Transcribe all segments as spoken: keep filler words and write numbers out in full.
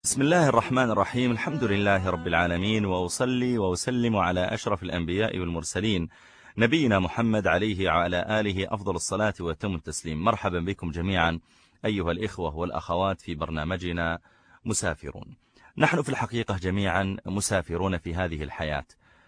بسم الله الرحمن الرحيم. الحمد لله رب العالمين، وأصلي وأسلم على أشرف الأنبياء والمرسلين نبينا محمد عليه وعلى آله أفضل الصلاة وأتم التسليم. مرحبا بكم جميعا أيها الإخوة والأخوات في برنامجنا مسافرون. نحن في الحقيقة جميعا مسافرون في هذه الحياة،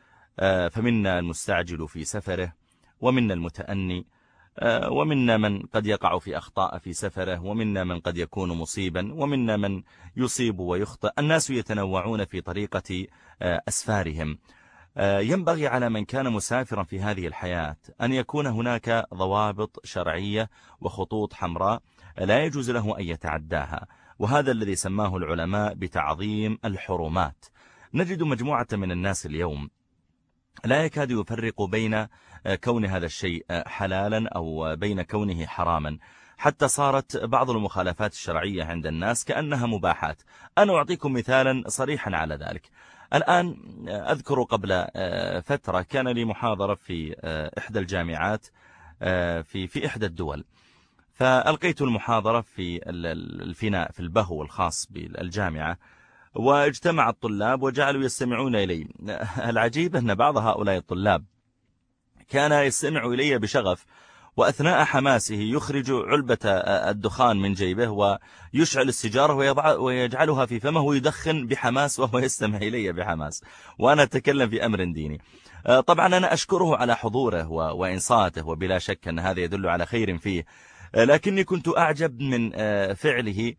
فمنا المستعجل في سفره، ومنا المتأني، ومنا من قد يقع في أخطاء في سفره، ومنا من قد يكون مصيبا، ومنا من يصيب ويخطئ. الناس يتنوعون في طريقة أسفارهم. ينبغي على من كان مسافرا في هذه الحياة أن يكون هناك ضوابط شرعية وخطوط حمراء لا يجوز له أن يتعداها، وهذا الذي سماه العلماء بتعظيم الحرمات. نجد مجموعة من الناس اليوم لا يكاد يفرق بين كون هذا الشيء حلالا أو بين كونه حراما، حتى صارت بعض المخالفات الشرعية عند الناس كأنها مباحات. أنا أعطيكم مثالا صريحا على ذلك. الآن أذكر قبل فترة كان لي محاضرة في إحدى الجامعات في في إحدى الدول، فألقيت المحاضرة في الفناء في البهو الخاص بالجامعة، واجتمع الطلاب وجعلوا يستمعون إلي. العجيب أن بعض هؤلاء الطلاب كان يستمع إلي بشغف، وأثناء حماسه يخرج علبة الدخان من جيبه ويشعل السيجارة ويجعلها في فمه ويدخن بحماس وهو يستمع إلي بحماس، وأنا أتكلم في أمر ديني. طبعا أنا أشكره على حضوره وإنصاته، وبلا شك أن هذا يدل على خير فيه، لكني كنت أعجب من فعله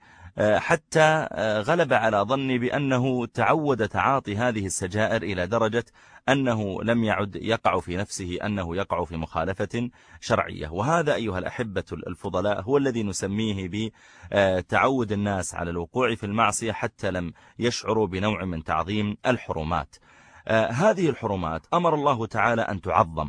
حتى غلب على ظني بأنه تعود تعاطي هذه السجائر إلى درجة أنه لم يعد يقع في نفسه أنه يقع في مخالفة شرعية. وهذا أيها الأحبة الفضلاء هو الذي نسميه بتعود الناس على الوقوع في المعصية حتى لم يشعروا بنوع من تعظيم الحرمات. هذه الحرمات أمر الله تعالى أن تعظم،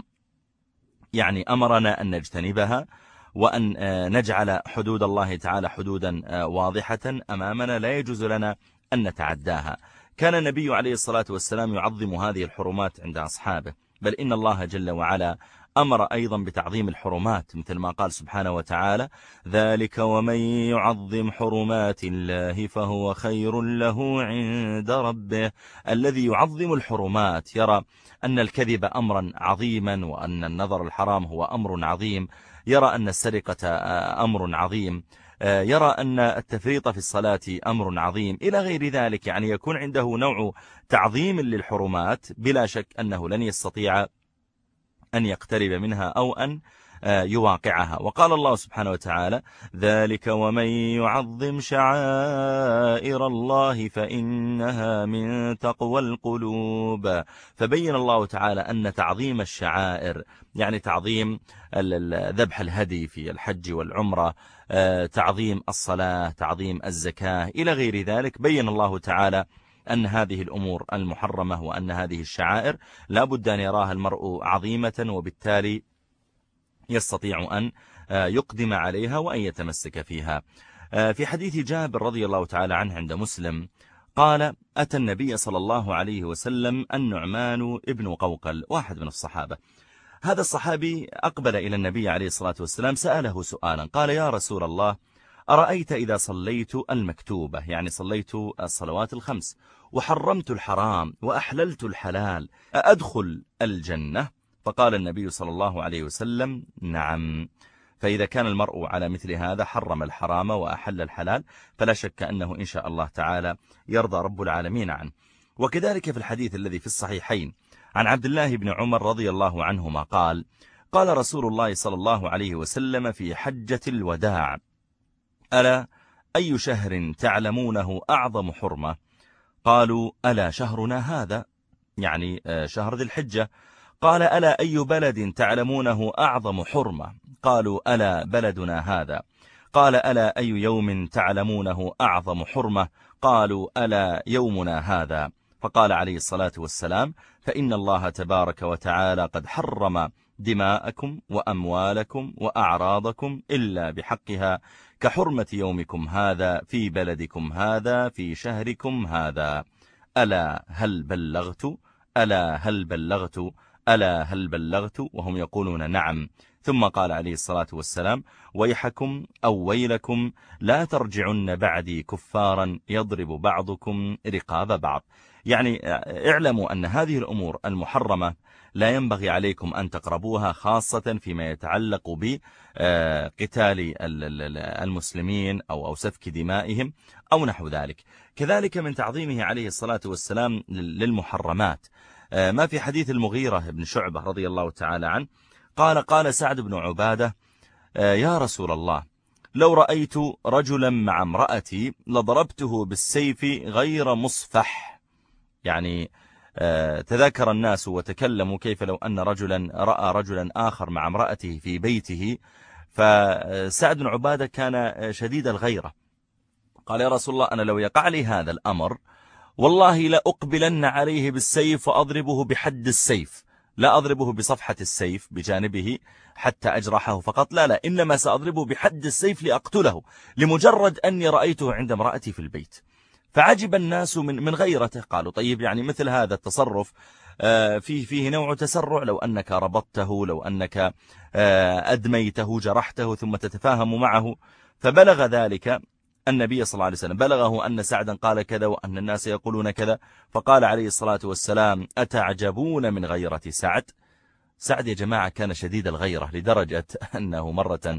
يعني أمرنا أن نجتنبها، وأن نجعل حدود الله تعالى حدودا واضحة أمامنا لا يجوز لنا أن نتعداها. كان النبي عليه الصلاة والسلام يعظم هذه الحرمات عند أصحابه، بل إن الله جل وعلا أمر أيضا بتعظيم الحرمات، مثل ما قال سبحانه وتعالى: ذلك ومن يعظم حرمات الله فهو خير له عند ربه. الذي يعظم الحرمات يرى أن الكذب أمرا عظيما، وأن النظر الحرام هو أمر عظيم، يرى أن السرقة أمر عظيم، يرى أن التفريط في الصلاة أمر عظيم، إلى غير ذلك. يعني يكون عنده نوع تعظيم للحرمات، بلا شك أنه لن يستطيع أن يقترب منها أو أن يواقعها. وقال الله سبحانه وتعالى: ذلك ومن يعظم شعائر الله فإنها من تقوى القلوب. فبين الله تعالى أن تعظيم الشعائر يعني تعظيم ذبح الهدي في الحج والعمرة، تعظيم الصلاة، تعظيم الزكاة، إلى غير ذلك. بين الله تعالى أن هذه الأمور المحرمة وأن هذه الشعائر لا بد أن يراها المرء عظيمة، وبالتالي يستطيع أن يقدم عليها وأن يتمسك فيها. في حديث جابر رضي الله تعالى عنه عند مسلم قال: أتى النبي صلى الله عليه وسلم النعمان ابن قوقل، واحد من الصحابة. هذا الصحابي أقبل إلى النبي عليه الصلاة والسلام، سأله سؤالا، قال: يا رسول الله، أرأيت إذا صليت المكتوبة، يعني صليت الصلوات الخمس، وحرمت الحرام وأحللت الحلال، أأدخل الجنة؟ فقال النبي صلى الله عليه وسلم: نعم. فإذا كان المرء على مثل هذا حرم الحرام وأحل الحلال، فلا شك أنه إن شاء الله تعالى يرضى رب العالمين عنه. وكذلك في الحديث الذي في الصحيحين عن عبد الله بن عمر رضي الله عنهما قال: قال رسول الله صلى الله عليه وسلم في حجة الوداع: ألا أي شهر تعلمونه أعظم حرمة؟ قالوا: ألا شهرنا هذا، يعني شهر ذي الحجة. قال: ألا أي بلد تعلمونه أعظم حرمة؟ قالوا: ألا بلدنا هذا. قال: ألا أي يوم تعلمونه أعظم حرمة؟ قالوا: ألا يومنا هذا. فقال عليه الصلاة والسلام: فإن الله تبارك وتعالى قد حرم دماءكم وأموالكم وأعراضكم إلا بحقها، كحرمة يومكم هذا في بلدكم هذا في شهركم هذا. ألا هل بلغت؟ ألا هل بلغت؟ ألا هل بلغت؟ وهم يقولون: نعم. ثم قال عليه الصلاة والسلام: ويحكم أو ويلكم لا ترجعن بعدي كفارا يضرب بعضكم رقاب بعض. يعني اعلموا أن هذه الأمور المحرمة لا ينبغي عليكم أن تقربوها، خاصة فيما يتعلق بقتال المسلمين أو أو سفك دمائهم أو نحو ذلك. كذلك من تعظيمه عليه الصلاة والسلام للمحرمات ما في حديث المغيرة بن شعبة رضي الله تعالى عنه قال: قال سعد بن عبادة: يا رسول الله، لو رأيت رجلا مع امرأتي لضربته بالسيف غير مصفح. يعني تذاكر الناس وتكلموا كيف لو أن رجلا رأى رجلا آخر مع امرأته في بيته، فسعد بن عبادة كان شديد الغيرة، قال: يا رسول الله، أنا لو يقع لي هذا الأمر والله لا أقبلن عليه بالسيف وأضربه بحد السيف، لا أضربه بصفحة السيف بجانبه حتى أجرحه فقط، لا لا إنما سأضربه بحد السيف لأقتله لمجرد أني رأيته عند امرأتي في البيت. فعجب الناس من من غيرته، قالوا: طيب يعني مثل هذا التصرف فيه فيه نوع تسرع، لو أنك ربطته، لو أنك أدميته جرحته ثم تتفاهم معه. فبلغ ذلك النبي صلى الله عليه وسلم، بلغه أن سعدا قال كذا وأن الناس يقولون كذا، فقال عليه الصلاة والسلام: أتعجبون من غيرة سعد؟ سعد يا جماعة كان شديد الغيرة لدرجة أنه مرة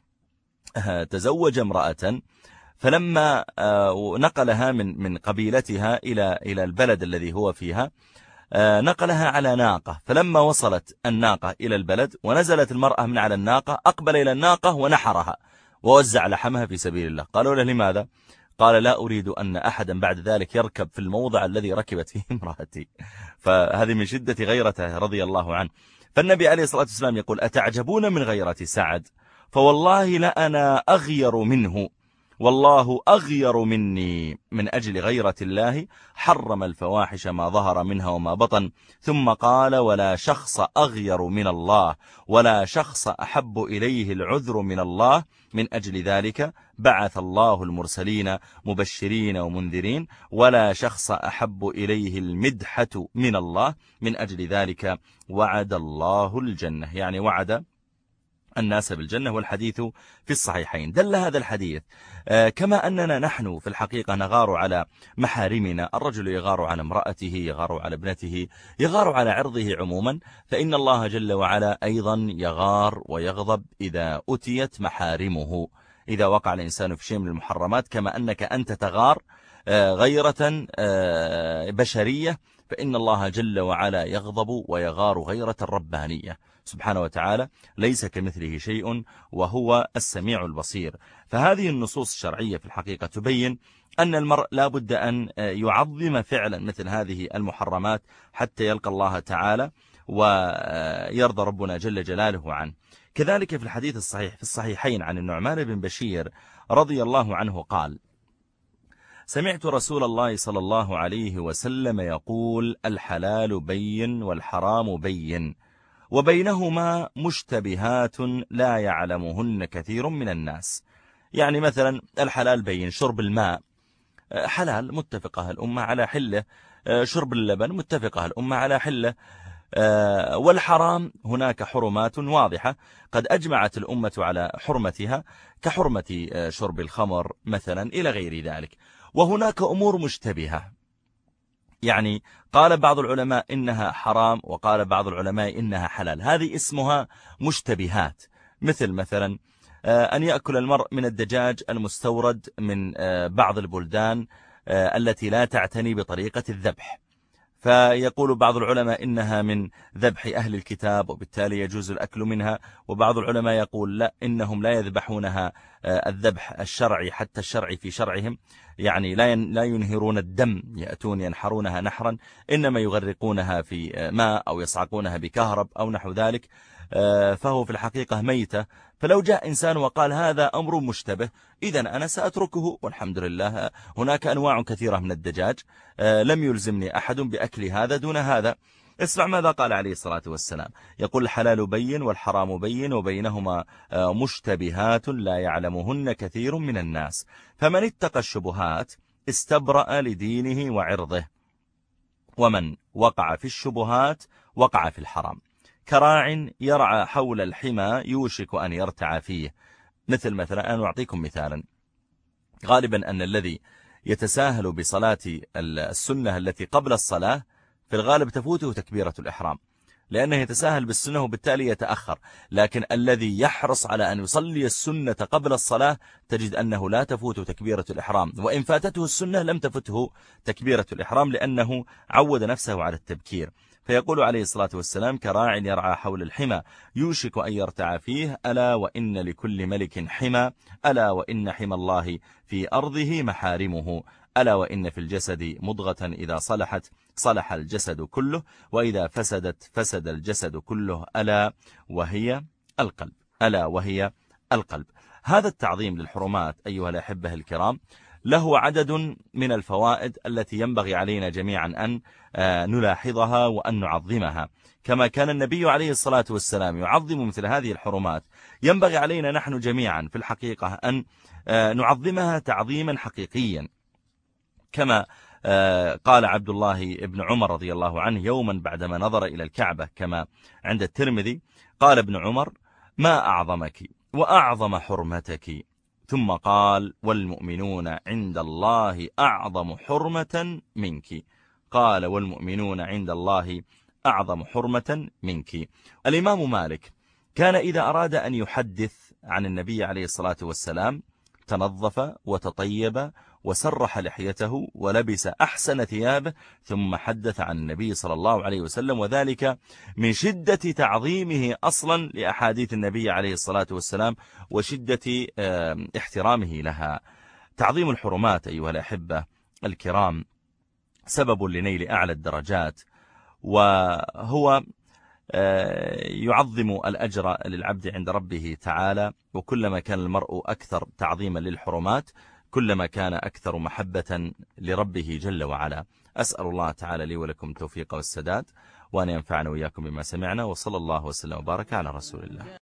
تزوج امرأة، فلما نقلها من من قبيلتها إلى إلى البلد الذي هو فيها نقلها على ناقة، فلما وصلت الناقة إلى البلد ونزلت المرأة من على الناقة أقبل إلى الناقة ونحرها ووزع لحمها في سبيل الله. قالوا له: لماذا؟ قال: لا أريد أن أحدا بعد ذلك يركب في الموضع الذي ركبت فيه امرأتي. فهذه من شدة غيرته رضي الله عنه. فالنبي عليه الصلاة والسلام يقول: أتعجبون من غيرة سعد؟ فوالله لأنا أغير منه، والله أغير مني. من أجل غيرة الله حرم الفواحش ما ظهر منها وما بطن. ثم قال: ولا شخص أغير من الله، ولا شخص أحب إليه العذر من الله، من أجل ذلك بعث الله المرسلين مبشرين ومنذرين، ولا شخص أحب إليه المدحة من الله، من أجل ذلك وعد الله الجنة، يعني وعد الناس بالجنة. والحديث في الصحيحين. دل هذا الحديث كما أننا نحن في الحقيقة نغار على محارمنا، الرجل يغار على امرأته، يغار على ابنته، يغار على عرضه عموما، فإن الله جل وعلا أيضا يغار ويغضب إذا أتيت محارمه، إذا وقع الإنسان في شيء من المحرمات، كما أنك أنت تغار غيرة بشرية، فإن الله جل وعلا يغضب ويغار غيرة الربانية سبحانه وتعالى، ليس كمثله شيء وهو السميع البصير. فهذه النصوص الشرعية في الحقيقة تبين أن المرء لا بد أن يعظم فعلا مثل هذه المحرمات حتى يلقى الله تعالى ويرضى ربنا جل جلاله عنه. كذلك في الحديث الصحيح في الصحيحين عن النعمان بن بشير رضي الله عنه قال: سمعت رسول الله صلى الله عليه وسلم يقول: الحلال بين والحرام بين وبينهما مشتبهات لا يعلمهن كثير من الناس. يعني مثلا الحلال بين، شرب الماء حلال متفقه الأمة على حله، شرب اللبن متفقه الأمة على حله، والحرام هناك حرمات واضحة قد أجمعت الأمة على حرمتها كحرمة شرب الخمر مثلا إلى غير ذلك. وهناك أمور مشتبهة، يعني قال بعض العلماء إنها حرام وقال بعض العلماء إنها حلال، هذه اسمها مشتبهات. مثل مثلا أن يأكل المرء من الدجاج المستورد من بعض البلدان التي لا تعتني بطريقة الذبح، فيقول بعض العلماء إنها من ذبح أهل الكتاب وبالتالي يجوز الأكل منها، وبعض العلماء يقول لا، إنهم لا يذبحونها الذبح الشرعي حتى الشرعي في شرعهم، يعني لا ينهرون الدم، يأتون ينحرونها نحرا، إنما يغرقونها في ماء أو يصعقونها بكهرب أو نحو ذلك، فهو في الحقيقة ميتة. فلو جاء إنسان وقال هذا أمر مشتبه، إذن أنا سأتركه، والحمد لله هناك أنواع كثيرة من الدجاج، لم يلزمني أحد بأكل هذا دون هذا. اسمع ماذا قال عليه الصلاة والسلام، يقول: الحلال بين والحرام بين وبينهما مشتبهات لا يعلمهن كثير من الناس، فمن اتقى الشبهات استبرأ لدينه وعرضه، ومن وقع في الشبهات وقع في الحرام. كراع يرعى حول الحمى يوشك أن يرتع فيه. مثل مثلا أنا أعطيكم مثالا، غالبا أن الذي يتساهل بصلاة السنة التي قبل الصلاة في الغالب تفوته تكبيرة الإحرام، لأنه يتساهل بالسنة وبالتالي يتأخر. لكن الذي يحرص على أن يصلي السنة قبل الصلاة تجد أنه لا تفوته تكبيرة الإحرام، وإن فاتته السنة لم تفته تكبيرة الإحرام لأنه عود نفسه على التبكير. فيقول عليه الصلاة والسلام: كراع يرعى حول الحمى يوشك أن يرتع فيه، ألا وإن لكل ملك حمى، ألا وإن حمى الله في أرضه محارمه، ألا وإن في الجسد مضغة إذا صلحت صلح الجسد كله، وإذا فسدت فسد الجسد كله، ألا وهي القلب، ألا وهي القلب. هذا التعظيم للحرمات أيها الأحبة الكرام له عدد من الفوائد التي ينبغي علينا جميعا أن نلاحظها وأن نعظمها. كما كان النبي عليه الصلاة والسلام يعظم مثل هذه الحرمات، ينبغي علينا نحن جميعا في الحقيقة أن نعظمها تعظيما حقيقيا. كما قال عبد الله بن عمر رضي الله عنه يوما بعدما نظر إلى الكعبة كما عند الترمذي، قال ابن عمر: ما أعظمك وأعظم حرمتك، ثم قال: والمؤمنون عند الله أعظم حرمة منك. قال: والمؤمنون عند الله أعظم حرمة منك. الإمام مالك كان إذا أراد أن يحدث عن النبي عليه الصلاة والسلام تنظف وتطيب وسرح لحيته ولبس أحسن ثيابه ثم حدث عن النبي صلى الله عليه وسلم، وذلك من شدة تعظيمه أصلا لأحاديث النبي عليه الصلاة والسلام وشدة احترامه لها. تعظيم الحرمات أيها الأحبة الكرام سبب لنيل أعلى الدرجات، وهو يعظم الأجر للعبد عند ربه تعالى. وكلما كان المرء أكثر تعظيما للحرمات كلما كان أكثر محبة لربه جل وعلا. أسأل الله تعالى لي ولكم التوفيق والسداد، وأن ينفعنا وإياكم بما سمعنا، وصلى الله وسلم وبارك على رسول الله.